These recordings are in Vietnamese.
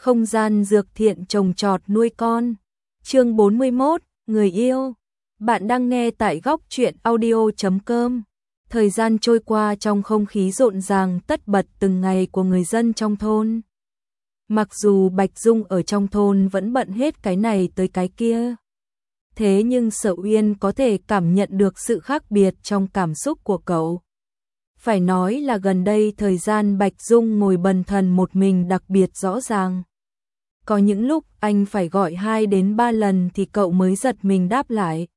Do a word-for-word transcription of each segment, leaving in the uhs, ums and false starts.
Không gian dược thiện trồng trọt nuôi con. Chương bốn mươi mốt, người yêu. Bạn đang nghe tại góc truyện audio chấm com. Thời gian trôi qua trong không khí rộn ràng tất bật từng ngày của người dân trong thôn. Mặc dù Bạch Dung ở trong thôn vẫn bận hết cái này tới cái kia. Thế nhưng Sở Uyên có thể cảm nhận được sự khác biệt trong cảm xúc của cậu. Phải nói là gần đây thời gian Bạch Dung ngồi bần thần một mình đặc biệt rõ ràng. Có những lúc anh phải gọi hai đến ba lần thì cậu mới giật mình đáp lại.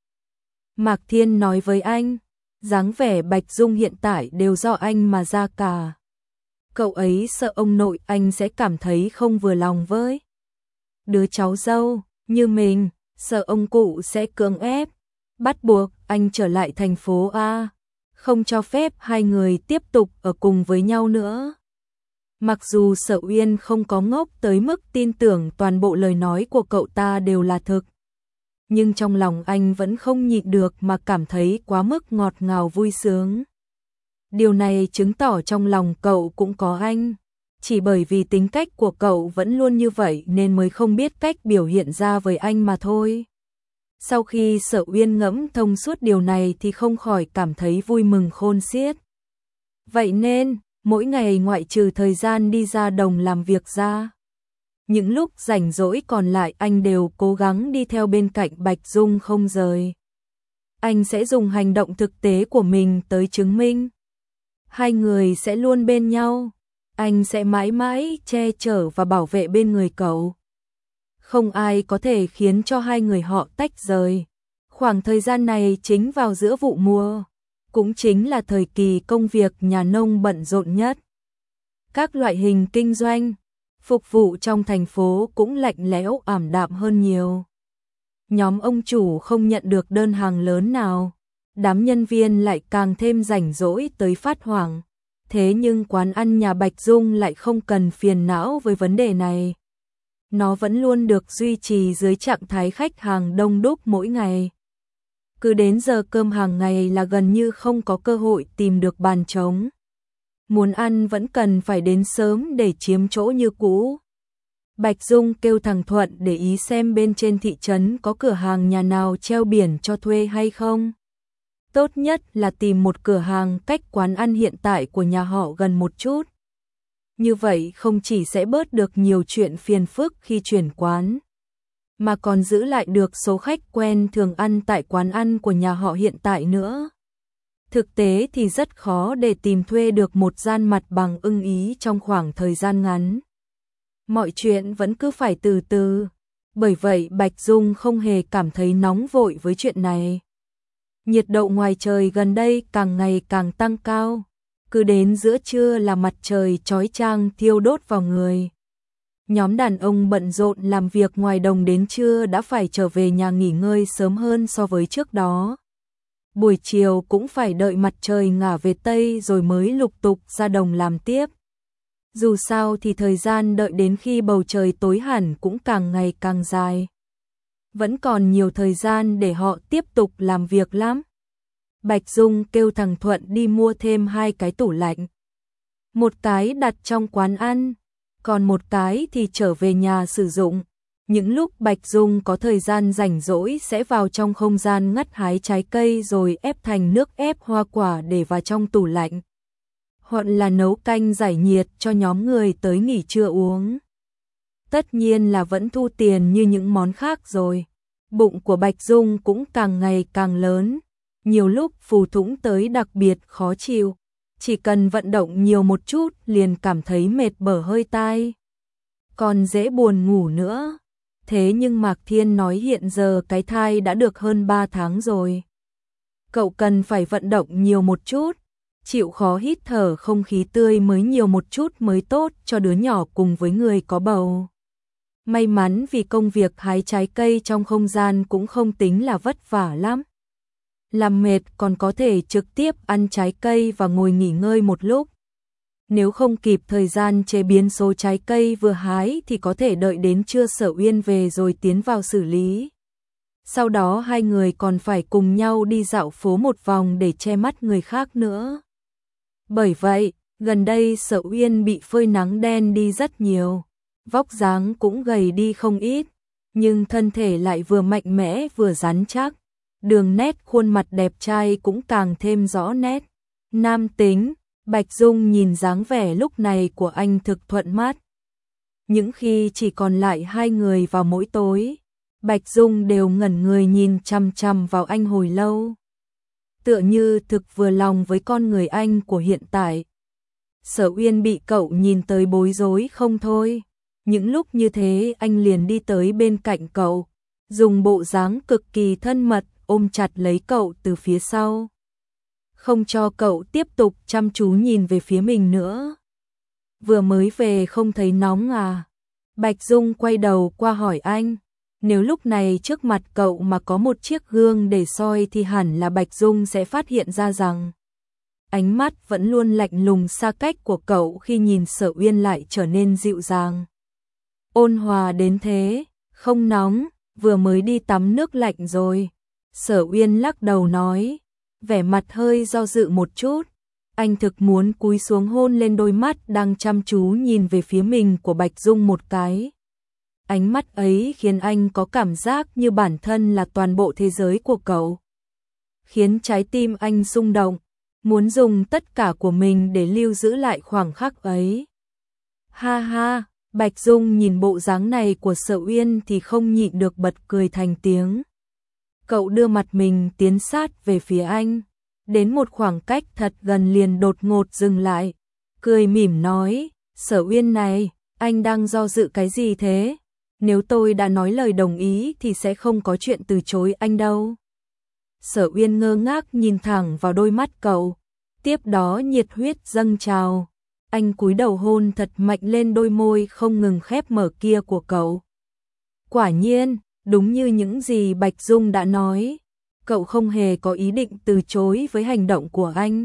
Mạc Thiên nói với anh, dáng vẻ Bạch Dung hiện tại đều do anh mà ra cả. Cậu ấy sợ ông nội anh sẽ cảm thấy không vừa lòng với đứa cháu dâu như mình, sợ ông cụ sẽ cưỡng ép, bắt buộc anh trở lại thành phố A, không cho phép hai người tiếp tục ở cùng với nhau nữa. Mặc dù Sở Uyên không có ngốc tới mức tin tưởng toàn bộ lời nói của cậu ta đều là thực, nhưng trong lòng anh vẫn không nhịn được mà cảm thấy quá mức ngọt ngào vui sướng. Điều này chứng tỏ trong lòng cậu cũng có anh, chỉ bởi vì tính cách của cậu vẫn luôn như vậy nên mới không biết cách biểu hiện ra với anh mà thôi. Sau khi Sở Uyên ngẫm thông suốt điều này thì không khỏi cảm thấy vui mừng khôn xiết. Vậy nên, mỗi ngày ngoại trừ thời gian đi ra đồng làm việc ra, những lúc rảnh rỗi còn lại anh đều cố gắng đi theo bên cạnh Bạch Dung không rời. Anh sẽ dùng hành động thực tế của mình tới chứng minh hai người sẽ luôn bên nhau. Anh sẽ mãi mãi che chở và bảo vệ bên người cậu. Không ai có thể khiến cho hai người họ tách rời. Khoảng thời gian này chính vào giữa vụ mùa, cũng chính là thời kỳ công việc nhà nông bận rộn nhất. Các loại hình kinh doanh, phục vụ trong thành phố cũng lạnh lẽo ảm đạm hơn nhiều. Nhóm ông chủ không nhận được đơn hàng lớn nào, đám nhân viên lại càng thêm rảnh rỗi tới phát hoảng. Thế nhưng quán ăn nhà Bạch Dung lại không cần phiền não với vấn đề này. Nó vẫn luôn được duy trì dưới trạng thái khách hàng đông đúc mỗi ngày. Cứ đến giờ cơm hàng ngày là gần như không có cơ hội tìm được bàn trống. Muốn ăn vẫn cần phải đến sớm để chiếm chỗ như cũ. Bạch Dung kêu thằng Thuận để ý xem bên trên thị trấn có cửa hàng nhà nào treo biển cho thuê hay không. Tốt nhất là tìm một cửa hàng cách quán ăn hiện tại của nhà họ gần một chút. Như vậy không chỉ sẽ bớt được nhiều chuyện phiền phức khi chuyển quán, mà còn giữ lại được số khách quen thường ăn tại quán ăn của nhà họ hiện tại nữa. Thực tế thì rất khó để tìm thuê được một gian mặt bằng ưng ý trong khoảng thời gian ngắn. Mọi chuyện vẫn cứ phải từ từ, bởi vậy Bạch Dung không hề cảm thấy nóng vội với chuyện này. Nhiệt độ ngoài trời gần đây càng ngày càng tăng cao, cứ đến giữa trưa là mặt trời chói chang thiêu đốt vào người. Nhóm đàn ông bận rộn làm việc ngoài đồng đến trưa đã phải trở về nhà nghỉ ngơi sớm hơn so với trước đó. Buổi chiều cũng phải đợi mặt trời ngả về Tây rồi mới lục tục ra đồng làm tiếp. Dù sao thì thời gian đợi đến khi bầu trời tối hẳn cũng càng ngày càng dài. Vẫn còn nhiều thời gian để họ tiếp tục làm việc lắm. Bạch Dung kêu thằng Thuận đi mua thêm hai cái tủ lạnh. Một cái đặt trong quán ăn, còn một cái thì trở về nhà sử dụng. Những lúc Bạch Dung có thời gian rảnh rỗi sẽ vào trong không gian ngắt hái trái cây rồi ép thành nước ép hoa quả để vào trong tủ lạnh. Hoặc là nấu canh giải nhiệt cho nhóm người tới nghỉ trưa uống. Tất nhiên là vẫn thu tiền như những món khác rồi. Bụng của Bạch Dung cũng càng ngày càng lớn. Nhiều lúc phù thủng tới đặc biệt khó chịu. Chỉ cần vận động nhiều một chút liền cảm thấy mệt bở hơi tai. Còn dễ buồn ngủ nữa. Thế nhưng Mạc Thiên nói hiện giờ cái thai đã được hơn ba tháng rồi. Cậu cần phải vận động nhiều một chút. Chịu khó hít thở không khí tươi mới nhiều một chút mới tốt cho đứa nhỏ cùng với người có bầu. May mắn vì công việc hái trái cây trong không gian cũng không tính là vất vả lắm. Làm mệt còn có thể trực tiếp ăn trái cây và ngồi nghỉ ngơi một lúc. Nếu không kịp thời gian chế biến số trái cây vừa hái thì có thể đợi đến trưa Sở Uyên về rồi tiến vào xử lý. Sau đó hai người còn phải cùng nhau đi dạo phố một vòng để che mắt người khác nữa. Bởi vậy, gần đây Sở Uyên bị phơi nắng đen đi rất nhiều. vóc dáng cũng gầy đi không ít, nhưng thân thể lại vừa mạnh mẽ vừa rắn chắc, đường nét khuôn mặt đẹp trai cũng càng thêm rõ nét. Nam tính, Bạch Dung nhìn dáng vẻ lúc này của anh thực thuận mắt. Những khi chỉ còn lại hai người vào mỗi tối, Bạch Dung đều ngẩn người nhìn chằm chằm vào anh hồi lâu. Tựa như thực vừa lòng với con người anh của hiện tại. Sở Uyên bị cậu nhìn tới bối rối không thôi. Những lúc như thế anh liền đi tới bên cạnh cậu, dùng bộ dáng cực kỳ thân mật ôm chặt lấy cậu từ phía sau. Không cho cậu tiếp tục chăm chú nhìn về phía mình nữa. Vừa mới về không thấy nóng à? Bạch Dung quay đầu qua hỏi anh. Nếu lúc này trước mặt cậu mà có một chiếc gương để soi thì hẳn là Bạch Dung sẽ phát hiện ra rằng ánh mắt vẫn luôn lạnh lùng xa cách của cậu khi nhìn Sở Uyên lại trở nên dịu dàng. Ôn hòa đến thế, không nóng, vừa mới đi tắm nước lạnh rồi. Sở Uyên lắc đầu nói, vẻ mặt hơi do dự một chút. Anh thực muốn cúi xuống hôn lên đôi mắt đang chăm chú nhìn về phía mình của Bạch Dung một cái. Ánh mắt ấy khiến anh có cảm giác như bản thân là toàn bộ thế giới của cậu. Khiến trái tim anh rung động, muốn dùng tất cả của mình để lưu giữ lại khoảng khắc ấy. Ha ha, Bạch Dung nhìn bộ dáng này của Sở Uyên thì không nhịn được bật cười thành tiếng. Cậu đưa mặt mình tiến sát về phía anh, đến một khoảng cách thật gần liền đột ngột dừng lại, cười mỉm nói, Sở Uyên này, anh đang do dự cái gì thế? Nếu tôi đã nói lời đồng ý thì sẽ không có chuyện từ chối anh đâu. Sở Uyên ngơ ngác nhìn thẳng vào đôi mắt cậu, tiếp đó nhiệt huyết dâng trào. Anh cúi đầu hôn thật mạnh lên đôi môi không ngừng khép mở kia của cậu. Quả nhiên, đúng như những gì Bạch Dung đã nói, cậu không hề có ý định từ chối với hành động của anh.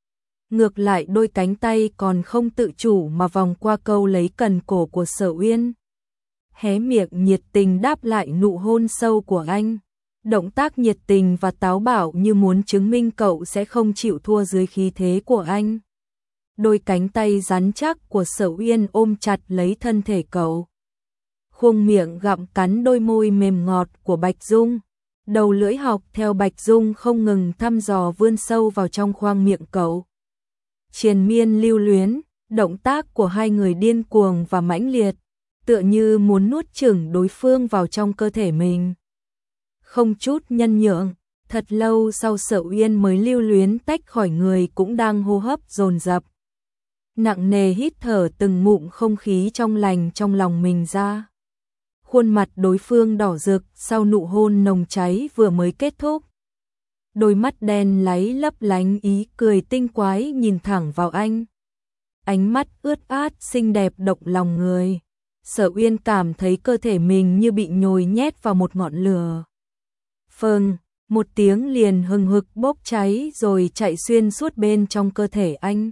Ngược lại đôi cánh tay còn không tự chủ mà vòng qua câu lấy cần cổ của Sở Uyên. Hé miệng nhiệt tình đáp lại nụ hôn sâu của anh. Động tác nhiệt tình và táo bạo như muốn chứng minh cậu sẽ không chịu thua dưới khí thế của anh. Đôi cánh tay rắn chắc của Sở Uyên ôm chặt lấy thân thể cậu. Khuôn miệng gặm cắn đôi môi mềm ngọt của Bạch Dung. Đầu lưỡi học theo Bạch Dung không ngừng thăm dò vươn sâu vào trong khoang miệng cậu. Triền miên lưu luyến, động tác của hai người điên cuồng và mãnh liệt, tựa như muốn nuốt chửng đối phương vào trong cơ thể mình. Không chút nhân nhượng, thật lâu sau Sở Uyên mới lưu luyến tách khỏi người cũng đang hô hấp dồn dập. Nặng nề hít thở từng ngụm không khí trong lành trong lòng mình ra. Khuôn mặt đối phương đỏ rực sau nụ hôn nồng cháy vừa mới kết thúc. Đôi mắt đen láy lấp lánh ý cười tinh quái nhìn thẳng vào anh. Ánh mắt ướt át xinh đẹp động lòng người. Sở Uyên cảm thấy cơ thể mình như bị nhồi nhét vào một ngọn lửa. Phừng, một tiếng liền hừng hực bốc cháy rồi chạy xuyên suốt bên trong cơ thể anh.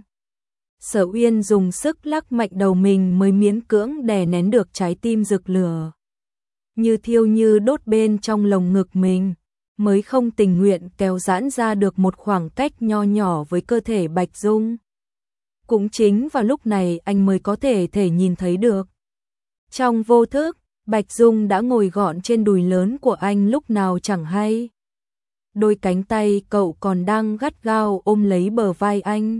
Sở Uyên dùng sức lắc mạnh đầu mình mới miễn cưỡng đè nén được trái tim rực lửa. Như thiêu như đốt bên trong lồng ngực mình, mới không tình nguyện kéo giãn ra được một khoảng cách nho nhỏ với cơ thể Bạch Dung. Cũng chính vào lúc này anh mới có thể thể nhìn thấy được. Trong vô thức, Bạch Dung đã ngồi gọn trên đùi lớn của anh lúc nào chẳng hay. Đôi cánh tay cậu còn đang gắt gao ôm lấy bờ vai anh.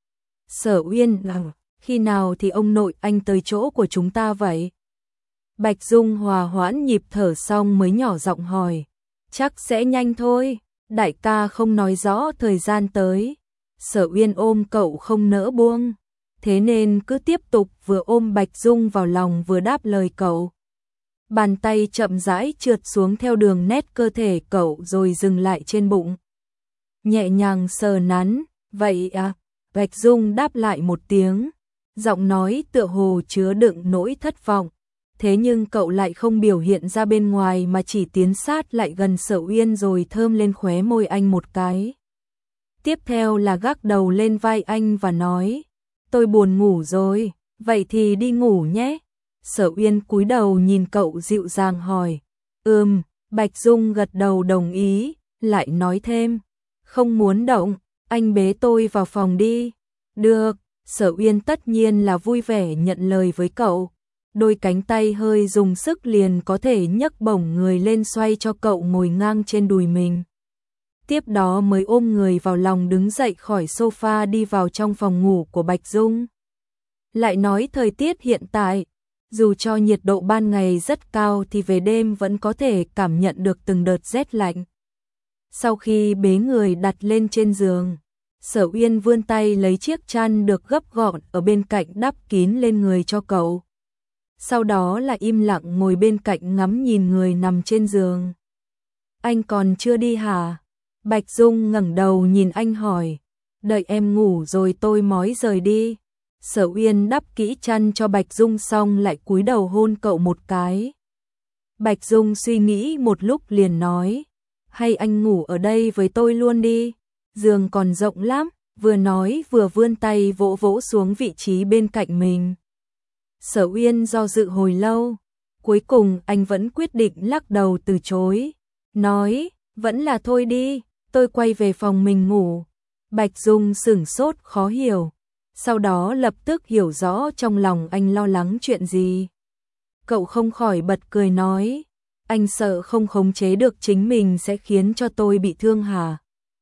Sở Uyên, khi nào thì ông nội anh tới chỗ của chúng ta vậy? Bạch Dung hòa hoãn nhịp thở xong mới nhỏ giọng hỏi. Chắc sẽ nhanh thôi, đại ca không nói rõ thời gian tới. Sở Uyên ôm cậu không nỡ buông, thế nên cứ tiếp tục vừa ôm Bạch Dung vào lòng vừa đáp lời cậu. Bàn tay chậm rãi trượt xuống theo đường nét cơ thể cậu rồi dừng lại trên bụng. Nhẹ nhàng sờ nắn, vậy à? Bạch Dung đáp lại một tiếng, giọng nói tựa hồ chứa đựng nỗi thất vọng. Thế nhưng cậu lại không biểu hiện ra bên ngoài mà chỉ tiến sát lại gần Sở Uyên rồi thơm lên khóe môi anh một cái. Tiếp theo là gác đầu lên vai anh và nói, tôi buồn ngủ rồi, vậy thì đi ngủ nhé. Sở Uyên cúi đầu nhìn cậu dịu dàng hỏi, ừm, Bạch Dung gật đầu đồng ý, lại nói thêm, không muốn động, anh bế tôi vào phòng đi. Được, Sở Uyên tất nhiên là vui vẻ nhận lời với cậu. đôi cánh tay hơi dùng sức liền có thể nhấc bổng người lên xoay cho cậu ngồi ngang trên đùi mình. Tiếp đó mới ôm người vào lòng đứng dậy khỏi sofa đi vào trong phòng ngủ của Bạch Dung. Lại nói thời tiết hiện tại, dù cho nhiệt độ ban ngày rất cao thì về đêm vẫn có thể cảm nhận được từng đợt rét lạnh. Sau khi bế người đặt lên trên giường, Sở Uyên vươn tay lấy chiếc chăn được gấp gọn ở bên cạnh đắp kín lên người cho cậu. Sau đó là im lặng ngồi bên cạnh ngắm nhìn người nằm trên giường. Anh còn chưa đi hả? Bạch Dung ngẩng đầu nhìn anh hỏi. Đợi em ngủ rồi tôi mói rời đi. Sở Uyên đắp kỹ chăn cho Bạch Dung xong lại cúi đầu hôn cậu một cái. Bạch Dung suy nghĩ một lúc liền nói. Hay anh ngủ ở đây với tôi luôn đi. Giường còn rộng lắm. Vừa nói vừa vươn tay vỗ vỗ xuống vị trí bên cạnh mình. Sở Uyên do dự hồi lâu. Cuối cùng anh vẫn quyết định lắc đầu từ chối. Nói, vẫn là thôi đi, tôi quay về phòng mình ngủ. Bạch Dung sửng sốt khó hiểu. Sau đó lập tức hiểu rõ trong lòng anh lo lắng chuyện gì. Cậu không khỏi bật cười nói. Anh sợ không khống chế được chính mình sẽ khiến cho tôi bị thương hả?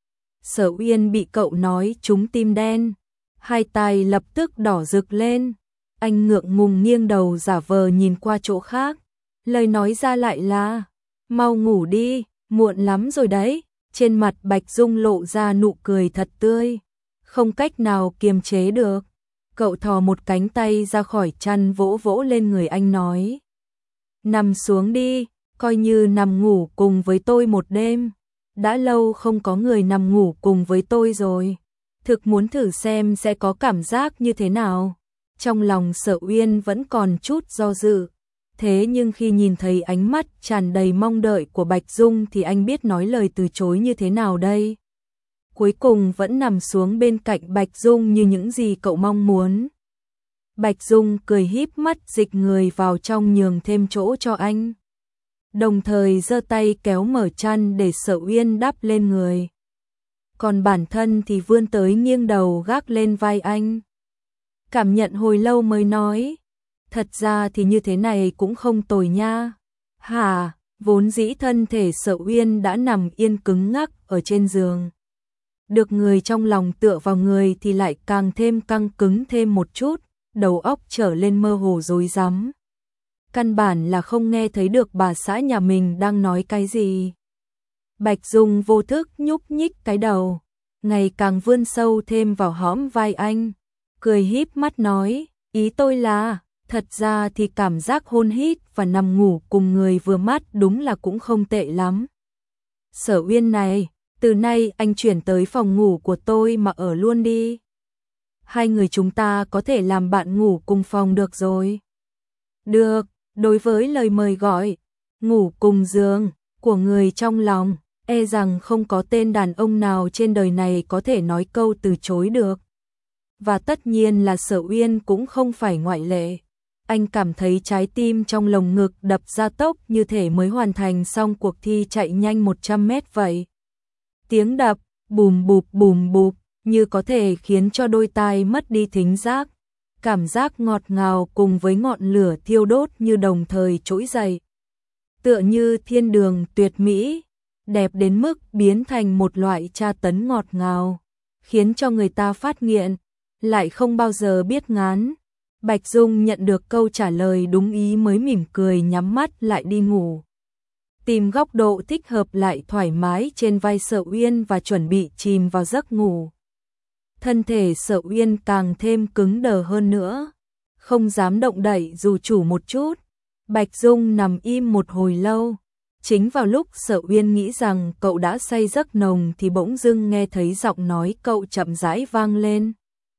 Sở Uyên bị cậu nói trúng tim đen. Hai tai lập tức đỏ rực lên. Anh ngượng ngùng nghiêng đầu giả vờ nhìn qua chỗ khác. Lời nói ra lại là, mau ngủ đi, muộn lắm rồi đấy. Trên mặt Bạch Dung lộ ra nụ cười thật tươi. Không cách nào kiềm chế được. Cậu thò một cánh tay ra khỏi chăn vỗ vỗ lên người anh nói. Nằm xuống đi, coi như nằm ngủ cùng với tôi một đêm. Đã lâu không có người nằm ngủ cùng với tôi rồi. Thực muốn thử xem sẽ có cảm giác như thế nào. Trong lòng Sở Uyên vẫn còn chút do dự. Thế nhưng khi nhìn thấy ánh mắt tràn đầy mong đợi của Bạch Dung thì anh biết nói lời từ chối như thế nào đây. Cuối cùng vẫn nằm xuống bên cạnh Bạch Dung như những gì cậu mong muốn. Bạch Dung cười híp mắt dịch người vào trong nhường thêm chỗ cho anh. Đồng thời giơ tay kéo mở chăn để Sở Uyên đắp lên người. Còn bản thân thì vươn tới nghiêng đầu gác lên vai anh. Cảm nhận hồi lâu mới nói. Thật ra thì như thế này cũng không tồi nha. Hả, vốn dĩ thân thể Sở Uyên đã nằm yên cứng ngắc ở trên giường. Được người trong lòng tựa vào người thì lại càng thêm căng cứng thêm một chút, đầu óc trở lên mơ hồ rối rắm. Căn bản là không nghe thấy được bà xã nhà mình đang nói cái gì. Bạch Dung vô thức nhúc nhích cái đầu, ngày càng vươn sâu thêm vào hõm vai anh, cười híp mắt nói, ý tôi là, thật ra thì cảm giác hôn hít và nằm ngủ cùng người vừa mắt đúng là cũng không tệ lắm. Sở Uyên này, từ nay anh chuyển tới phòng ngủ của tôi mà ở luôn đi. Hai người chúng ta có thể làm bạn ngủ cùng phòng được rồi. Được, đối với lời mời gọi, ngủ cùng giường của người trong lòng, e rằng không có tên đàn ông nào trên đời này có thể nói câu từ chối được. Và tất nhiên là Sở Uyên cũng không phải ngoại lệ. Anh cảm thấy trái tim trong lồng ngực đập ra tốc như thể mới hoàn thành xong cuộc thi chạy nhanh một trăm mét vậy. Tiếng đập, bùm bụp bùm bụp, như có thể khiến cho đôi tai mất đi thính giác. Cảm giác ngọt ngào cùng với ngọn lửa thiêu đốt như đồng thời trỗi dậy. Tựa như thiên đường tuyệt mỹ, đẹp đến mức biến thành một loại tra tấn ngọt ngào, khiến cho người ta phát nghiện, lại không bao giờ biết ngán. Bạch Dung nhận được câu trả lời đúng ý mới mỉm cười nhắm mắt lại đi ngủ. Tìm góc độ thích hợp lại thoải mái trên vai Sở Uyên và chuẩn bị chìm vào giấc ngủ. Thân thể Sở Uyên càng thêm cứng đờ hơn nữa, không dám động đậy dù chủ một chút. Bạch Dung nằm im một hồi lâu. Chính vào lúc Sở Uyên nghĩ rằng cậu đã say giấc nồng thì bỗng dưng nghe thấy giọng nói cậu chậm rãi vang lên.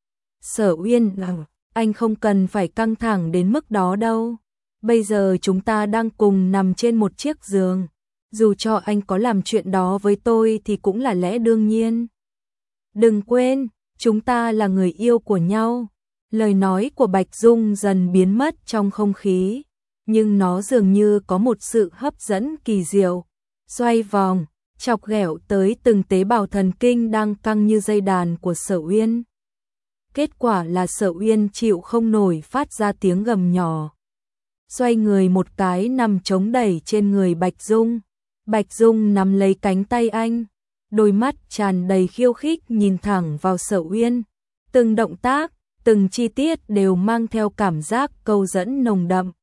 Sở Uyên, anh không cần phải căng thẳng đến mức đó đâu. Bây giờ chúng ta đang cùng nằm trên một chiếc giường. Dù cho anh có làm chuyện đó với tôi thì cũng là lẽ đương nhiên. Đừng quên, chúng ta là người yêu của nhau. Lời nói của Bạch Dung dần biến mất trong không khí, nhưng nó dường như có một sự hấp dẫn kỳ diệu, xoay vòng, chọc ghẹo tới từng tế bào thần kinh đang căng như dây đàn của Sở Uyên. Kết quả là Sở Uyên chịu không nổi phát ra tiếng gầm nhỏ. xoay người một cái nằm chống đẩy trên người Bạch Dung. Bạch Dung nắm lấy cánh tay anh, đôi mắt tràn đầy khiêu khích nhìn thẳng vào Sở Uyên, từng động tác, từng chi tiết đều mang theo cảm giác câu dẫn nồng đậm.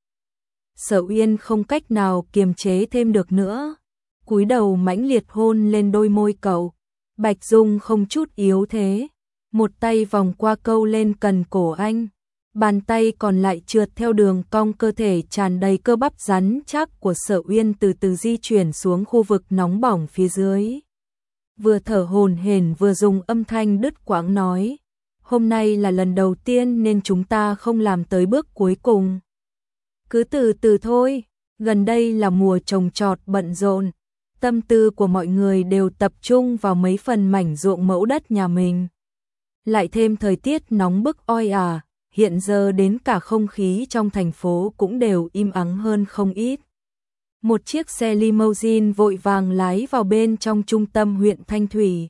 Sở Uyên không cách nào kiềm chế thêm được nữa, cúi đầu mãnh liệt hôn lên đôi môi cậu. Bạch Dung không chút yếu thế, một tay vòng qua câu lên cần cổ anh, bàn tay còn lại trượt theo đường cong cơ thể tràn đầy cơ bắp rắn chắc của Sở Uyên từ từ di chuyển xuống khu vực nóng bỏng phía dưới. Vừa thở hổn hển vừa dùng âm thanh đứt quãng nói, hôm nay là lần đầu tiên nên chúng ta không làm tới bước cuối cùng. Cứ từ từ thôi, gần đây là mùa trồng trọt bận rộn, tâm tư của mọi người đều tập trung vào mấy phần mảnh ruộng mẫu đất nhà mình. Lại thêm thời tiết nóng bức oi ả, hiện giờ đến cả không khí trong thành phố cũng đều im ắng hơn không ít. Một chiếc xe limousine vội vàng lái vào bên trong trung tâm huyện Thanh Thủy.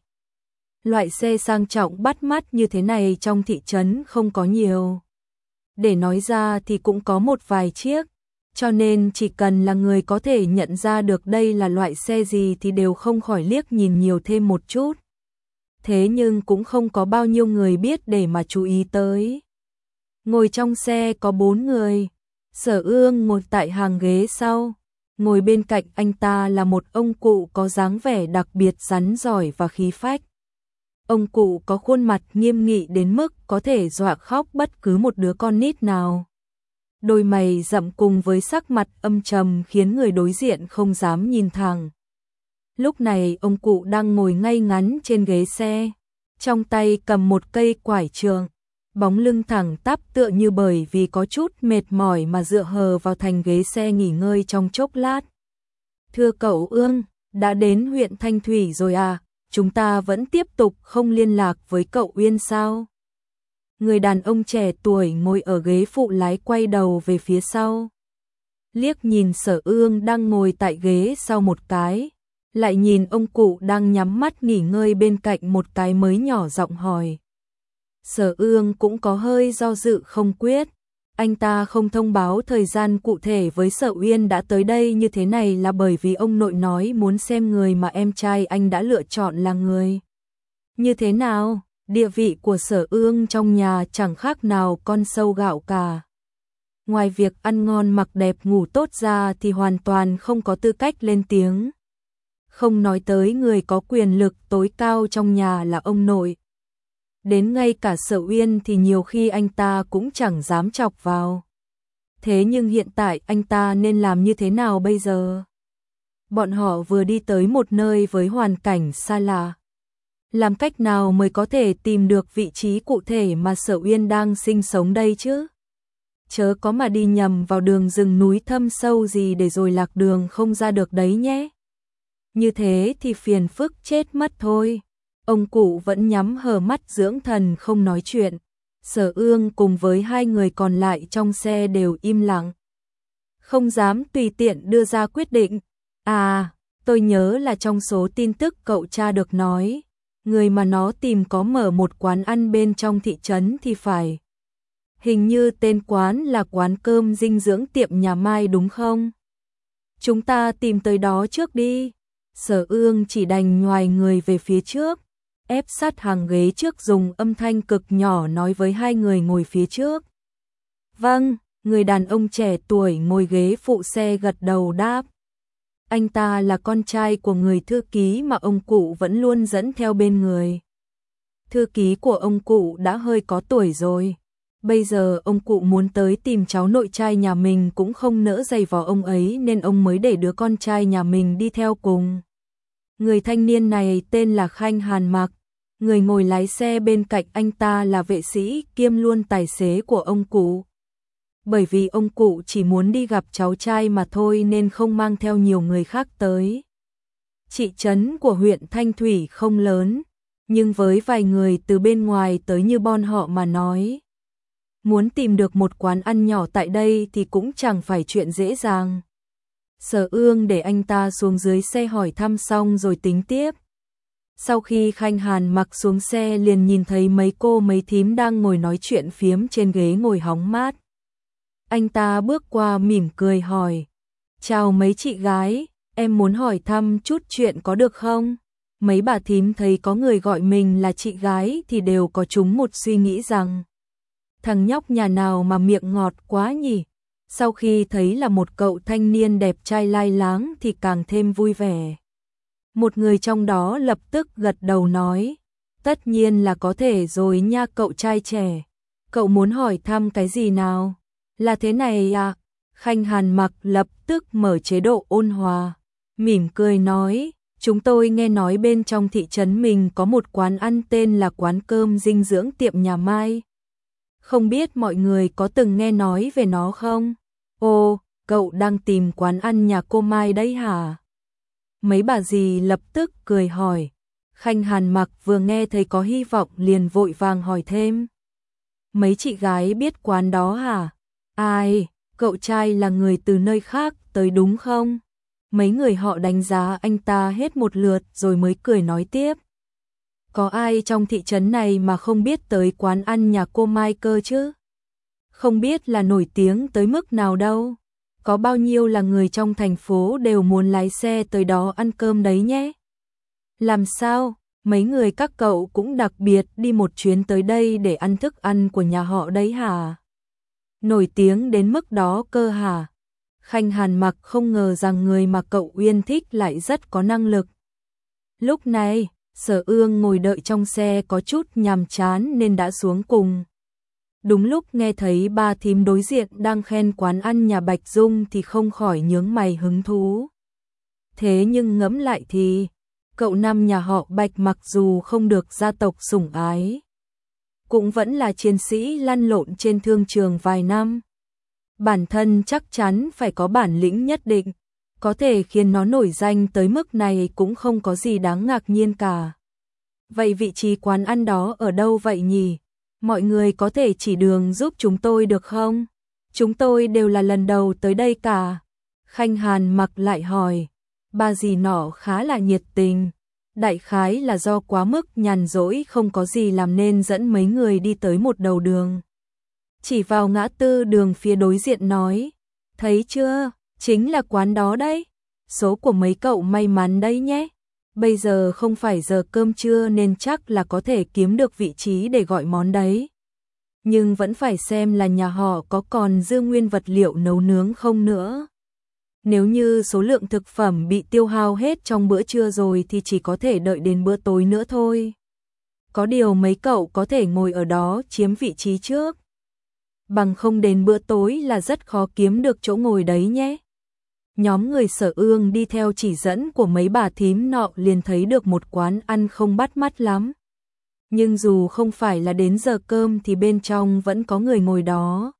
Loại xe sang trọng bắt mắt như thế này trong thị trấn không có nhiều. Để nói ra thì cũng có một vài chiếc, cho nên chỉ cần là người có thể nhận ra được đây là loại xe gì thì đều không khỏi liếc nhìn nhiều thêm một chút. Thế nhưng cũng không có bao nhiêu người biết để mà chú ý tới. Ngồi trong xe có bốn người, Sở Ương ngồi tại hàng ghế sau, ngồi bên cạnh anh ta là một ông cụ có dáng vẻ đặc biệt rắn giỏi và khí phách. Ông cụ có khuôn mặt nghiêm nghị đến mức có thể dọa khóc bất cứ một đứa con nít nào. Đôi mày rậm cùng với sắc mặt âm trầm khiến người đối diện không dám nhìn thẳng. Lúc này ông cụ đang ngồi ngay ngắn trên ghế xe, trong tay cầm một cây quải trường, bóng lưng thẳng tắp tựa như bởi vì có chút mệt mỏi mà dựa hờ vào thành ghế xe nghỉ ngơi trong chốc lát. Thưa cậu Ương, đã đến huyện Thanh Thủy rồi à, chúng ta vẫn tiếp tục không liên lạc với cậu Uyên sao? Người đàn ông trẻ tuổi ngồi ở ghế phụ lái quay đầu về phía sau. Liếc nhìn Sở Ương đang ngồi tại ghế sau một cái, lại nhìn ông cụ đang nhắm mắt nghỉ ngơi bên cạnh một cái mới nhỏ giọng hỏi. Sở Ương cũng có hơi do dự không quyết, anh ta không thông báo thời gian cụ thể với Sở Uyên đã tới đây như thế này là bởi vì ông nội nói muốn xem người mà em trai anh đã lựa chọn là người như thế nào. Địa vị của Sở Ương trong nhà chẳng khác nào con sâu gạo cả. Ngoài việc ăn ngon mặc đẹp ngủ tốt ra thì hoàn toàn không có tư cách lên tiếng. Không nói tới người có quyền lực tối cao trong nhà là ông nội. Đến ngay cả Sở Uyên thì nhiều khi anh ta cũng chẳng dám chọc vào. Thế nhưng hiện tại anh ta nên làm như thế nào bây giờ? Bọn họ vừa đi tới một nơi với hoàn cảnh xa lạ. Làm cách nào mới có thể tìm được vị trí cụ thể mà Sở Uyên đang sinh sống đây chứ? Chớ có mà đi nhầm vào đường rừng núi thâm sâu gì để rồi lạc đường không ra được đấy nhé. Như thế thì phiền phức chết mất thôi. Ông cụ vẫn nhắm hờ mắt dưỡng thần không nói chuyện. Sở Ương cùng với hai người còn lại trong xe đều im lặng. Không dám tùy tiện đưa ra quyết định. À, tôi nhớ là trong số tin tức cậu tra được nói, người mà nó tìm có mở một quán ăn bên trong thị trấn thì phải. Hình như tên quán là quán cơm dinh dưỡng tiệm nhà Mai đúng không? Chúng ta tìm tới đó trước đi. Sở Ương chỉ đành nhoài người về phía trước, ép sát hàng ghế trước dùng âm thanh cực nhỏ nói với hai người ngồi phía trước. Vâng, người đàn ông trẻ tuổi ngồi ghế phụ xe gật đầu đáp. Anh ta là con trai của người thư ký mà ông cụ vẫn luôn dẫn theo bên người. Thư ký của ông cụ đã hơi có tuổi rồi. Bây giờ ông cụ muốn tới tìm cháu nội trai nhà mình cũng không nỡ giày vò ông ấy nên ông mới để đứa con trai nhà mình đi theo cùng. Người thanh niên này tên là Khanh Hàn Mặc. Người ngồi lái xe bên cạnh anh ta là vệ sĩ kiêm luôn tài xế của ông cụ. Bởi vì ông cụ chỉ muốn đi gặp cháu trai mà thôi nên không mang theo nhiều người khác tới. Thị trấn của huyện Thanh Thủy không lớn, nhưng với vài người từ bên ngoài tới như bọn họ mà nói, muốn tìm được một quán ăn nhỏ tại đây thì cũng chẳng phải chuyện dễ dàng. Sở Ương để anh ta xuống dưới xe hỏi thăm xong rồi tính tiếp. Sau khi Khanh Hàn Mặc xuống xe liền nhìn thấy mấy cô mấy thím đang ngồi nói chuyện phiếm trên ghế ngồi hóng mát. Anh ta bước qua mỉm cười hỏi, chào mấy chị gái, em muốn hỏi thăm chút chuyện có được không? Mấy bà thím thấy có người gọi mình là chị gái thì đều có chúng một suy nghĩ rằng thằng nhóc nhà nào mà miệng ngọt quá nhỉ? Sau khi thấy là một cậu thanh niên đẹp trai lai láng thì càng thêm vui vẻ. Một người trong đó lập tức gật đầu nói, tất nhiên là có thể rồi nha cậu trai trẻ. Cậu muốn hỏi thăm cái gì nào? Là thế này à? Khanh Hàn Mặc lập tức mở chế độ ôn hòa, mỉm cười nói, chúng tôi nghe nói bên trong thị trấn mình có một quán ăn tên là quán cơm dinh dưỡng tiệm nhà Mai. Không biết mọi người có từng nghe nói về nó không? Ồ, cậu đang tìm quán ăn nhà cô Mai đấy hả? Mấy bà dì lập tức cười hỏi. Khanh Hàn Mặc vừa nghe thấy có hy vọng liền vội vàng hỏi thêm. Mấy chị gái biết quán đó hả? Ai, cậu trai là người từ nơi khác tới đúng không? Mấy người họ đánh giá anh ta hết một lượt rồi mới cười nói tiếp. Có ai trong thị trấn này mà không biết tới quán ăn nhà cô Mai cơ chứ? Không biết là nổi tiếng tới mức nào đâu. Có bao nhiêu là người trong thành phố đều muốn lái xe tới đó ăn cơm đấy nhé. Làm sao, mấy người các cậu cũng đặc biệt đi một chuyến tới đây để ăn thức ăn của nhà họ đấy hả? Nổi tiếng đến mức đó cơ hả? Khanh Hàn Mặc không ngờ rằng người mà cậu Uyên thích lại rất có năng lực. Lúc này, Sở Ương ngồi đợi trong xe có chút nhàm chán nên đã xuống cùng. Đúng lúc nghe thấy ba thím đối diện đang khen quán ăn nhà Bạch Dung thì không khỏi nhướng mày hứng thú. Thế nhưng ngẫm lại thì, cậu năm nhà họ Bạch mặc dù không được gia tộc sủng ái, cũng vẫn là chiến sĩ lăn lộn trên thương trường vài năm. Bản thân chắc chắn phải có bản lĩnh nhất định, có thể khiến nó nổi danh tới mức này cũng không có gì đáng ngạc nhiên cả. Vậy vị trí quán ăn đó ở đâu vậy nhỉ? Mọi người có thể chỉ đường giúp chúng tôi được không? Chúng tôi đều là lần đầu tới đây cả. Khanh Hàn Mặc lại hỏi. Bà dì nọ khá là nhiệt tình. Đại khái là do quá mức nhàn rỗi không có gì làm nên dẫn mấy người đi tới một đầu đường. Chỉ vào ngã tư đường phía đối diện nói. Thấy chưa? Chính là quán đó đấy. Số của mấy cậu may mắn đấy nhé. Bây giờ không phải giờ cơm trưa nên chắc là có thể kiếm được vị trí để gọi món đấy. Nhưng vẫn phải xem là nhà họ có còn dư nguyên vật liệu nấu nướng không nữa. Nếu như số lượng thực phẩm bị tiêu hao hết trong bữa trưa rồi thì chỉ có thể đợi đến bữa tối nữa thôi. Có điều mấy cậu có thể ngồi ở đó chiếm vị trí trước. Bằng không đến bữa tối là rất khó kiếm được chỗ ngồi đấy nhé. Nhóm người Sở Ương đi theo chỉ dẫn của mấy bà thím nọ liền thấy được một quán ăn không bắt mắt lắm. Nhưng dù không phải là đến giờ cơm thì bên trong vẫn có người ngồi đó.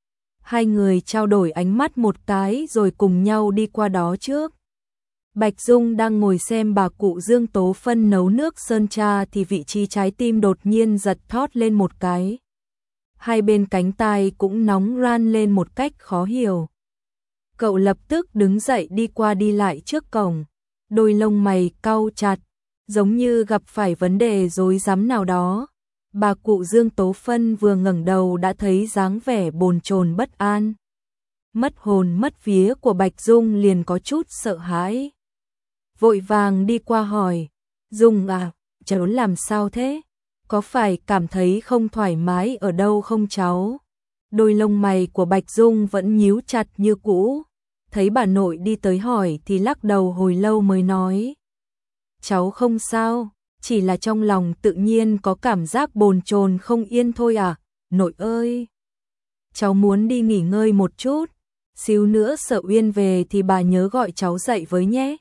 Hai người trao đổi ánh mắt một cái rồi cùng nhau đi qua đó trước. Bạch Dung đang ngồi xem bà cụ Dương Tố Phân nấu nước sơn cha thì vị trí trái tim đột nhiên giật thót lên một cái. Hai bên cánh tai cũng nóng ran lên một cách khó hiểu. Cậu lập tức đứng dậy đi qua đi lại trước cổng, đôi lông mày cau chặt, giống như gặp phải vấn đề rối rắm nào đó. Bà cụ Dương Tố Phân vừa ngẩng đầu đã thấy dáng vẻ bồn chồn bất an. Mất hồn mất vía của Bạch Dung liền có chút sợ hãi. Vội vàng đi qua hỏi, Dung à, cháu làm sao thế? Có phải cảm thấy không thoải mái ở đâu không cháu? Đôi lông mày của Bạch Dung vẫn nhíu chặt như cũ. Thấy bà nội đi tới hỏi thì lắc đầu hồi lâu mới nói. Cháu không sao, chỉ là trong lòng tự nhiên có cảm giác bồn chồn không yên thôi à, nội ơi. Cháu muốn đi nghỉ ngơi một chút, xíu nữa Sở Uyên về thì bà nhớ gọi cháu dậy với nhé.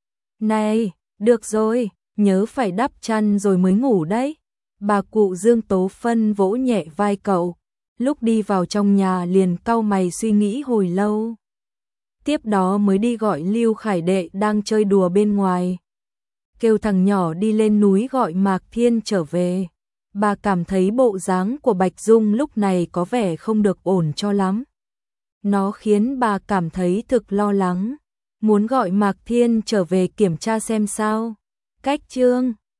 Này, được rồi, nhớ phải đắp chăn rồi mới ngủ đấy. Bà cụ Dương Tố Phân vỗ nhẹ vai cậu, lúc đi vào trong nhà liền cau mày suy nghĩ hồi lâu. Tiếp đó mới đi gọi Lưu Khải Đệ đang chơi đùa bên ngoài. Kêu thằng nhỏ đi lên núi gọi Mạc Thiên trở về. Bà cảm thấy bộ dáng của Bạch Dung lúc này có vẻ không được ổn cho lắm. Nó khiến bà cảm thấy thực lo lắng. Muốn gọi Mạc Thiên trở về kiểm tra xem sao. Cách chương